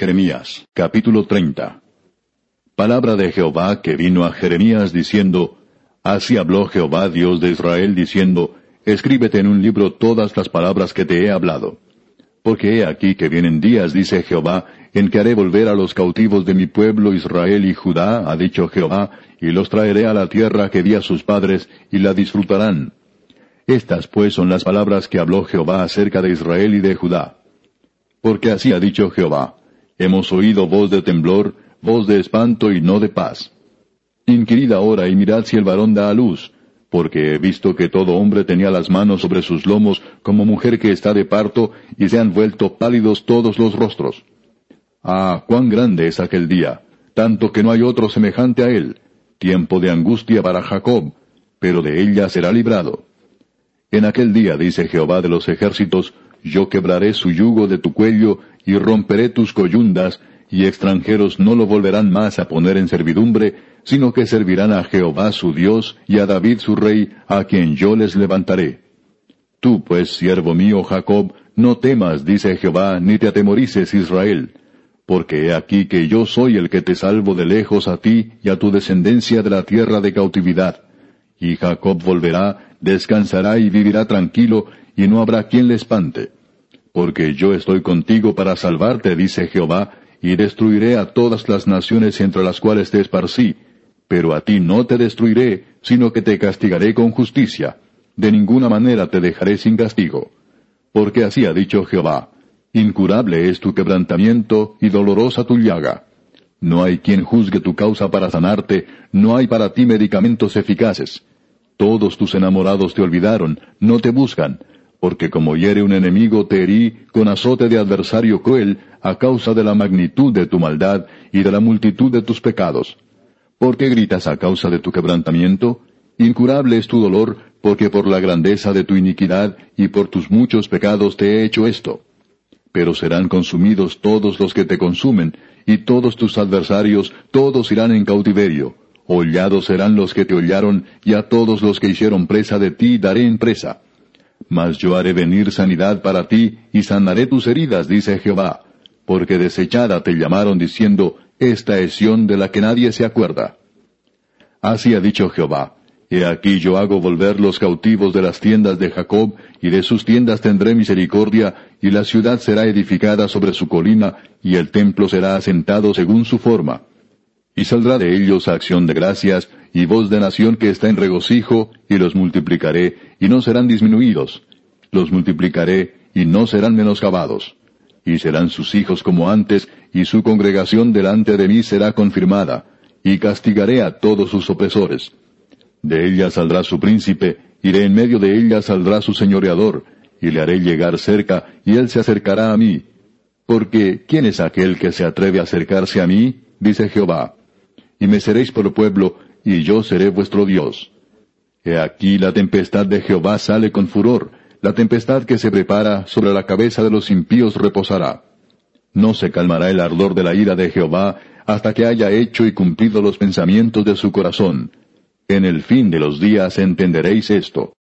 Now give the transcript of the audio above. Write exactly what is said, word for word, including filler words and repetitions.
Jeremías, capítulo treinta. Palabra de Jehová que vino a Jeremías diciendo, Así habló Jehová Dios de Israel diciendo, Escríbete en un libro todas las palabras que te he hablado. Porque he aquí que vienen días, dice Jehová, en que haré volver a los cautivos de mi pueblo Israel y Judá, ha dicho Jehová, y los traeré a la tierra que di a sus padres, y la disfrutarán. Estas pues son las palabras que habló Jehová acerca de Israel y de Judá. Porque así ha dicho Jehová, hemos oído voz de temblor, voz de espanto y no de paz. Inquirid ahora y mirad si el varón da a luz, porque he visto que todo hombre tenía las manos sobre sus lomos como mujer que está de parto, y se han vuelto pálidos todos los rostros. Ah, cuán grande es aquel día, tanto que no hay otro semejante a él, tiempo de angustia para Jacob, pero de ella será librado. En aquel día, dice Jehová de los ejércitos, yo quebraré su yugo de tu cuello, y romperé tus coyundas, y extranjeros no lo volverán más a poner en servidumbre, sino que servirán a Jehová su Dios, y a David su rey, a quien yo les levantaré. Tú pues, siervo mío Jacob, no temas, dice Jehová, ni te atemorices Israel, porque he aquí que yo soy el que te salvo de lejos a ti y a tu descendencia de la tierra de cautividad. Y Jacob volverá, descansará y vivirá tranquilo, y no habrá quien le espante. Porque yo estoy contigo para salvarte, dice Jehová, y destruiré a todas las naciones entre las cuales te esparcí, pero a ti no te destruiré, sino que te castigaré con justicia. De ninguna manera te dejaré sin castigo. Porque así ha dicho Jehová, incurable es tu quebrantamiento y dolorosa tu llaga. No hay quien juzgue tu causa para sanarte, no hay para ti medicamentos eficaces. Todos tus enamorados te olvidaron, no te buscan, porque como hiere un enemigo te herí con azote de adversario cruel, a causa de la magnitud de tu maldad y de la multitud de tus pecados. ¿Por qué gritas a causa de tu quebrantamiento? Incurable es tu dolor, porque por la grandeza de tu iniquidad y por tus muchos pecados te he hecho esto. Pero serán consumidos todos los que te consumen, y todos tus adversarios, todos irán en cautiverio. Hollados serán los que te hollaron, y a todos los que hicieron presa de ti daré en presa. Mas yo haré venir sanidad para ti, y sanaré tus heridas, dice Jehová. Porque desechada te llamaron diciendo, esta es Sión de la que nadie se acuerda. Así ha dicho Jehová, he aquí yo hago volver los cautivos de las tiendas de Jacob, y de sus tiendas tendré misericordia, y la ciudad será edificada sobre su colina, y el templo será asentado según su forma. Y saldrá de ellos acción de gracias, y voz de nación que está en regocijo, y los multiplicaré, y no serán disminuidos. Los multiplicaré, y no serán menoscabados. Y serán sus hijos como antes, y su congregación delante de mí será confirmada, y castigaré a todos sus opresores. De ella saldrá su príncipe, y de en medio de ella saldrá su señoreador, y le haré llegar cerca, y él se acercará a mí. Porque, ¿quién es aquel que se atreve a acercarse a mí? Dice Jehová. Y me seréis por pueblo, y yo seré vuestro Dios. He aquí la tempestad de Jehová sale con furor, la tempestad que se prepara sobre la cabeza de los impíos reposará. No se calmará el ardor de la ira de Jehová, hasta que haya hecho y cumplido los pensamientos de su corazón. En el fin de los días entenderéis esto.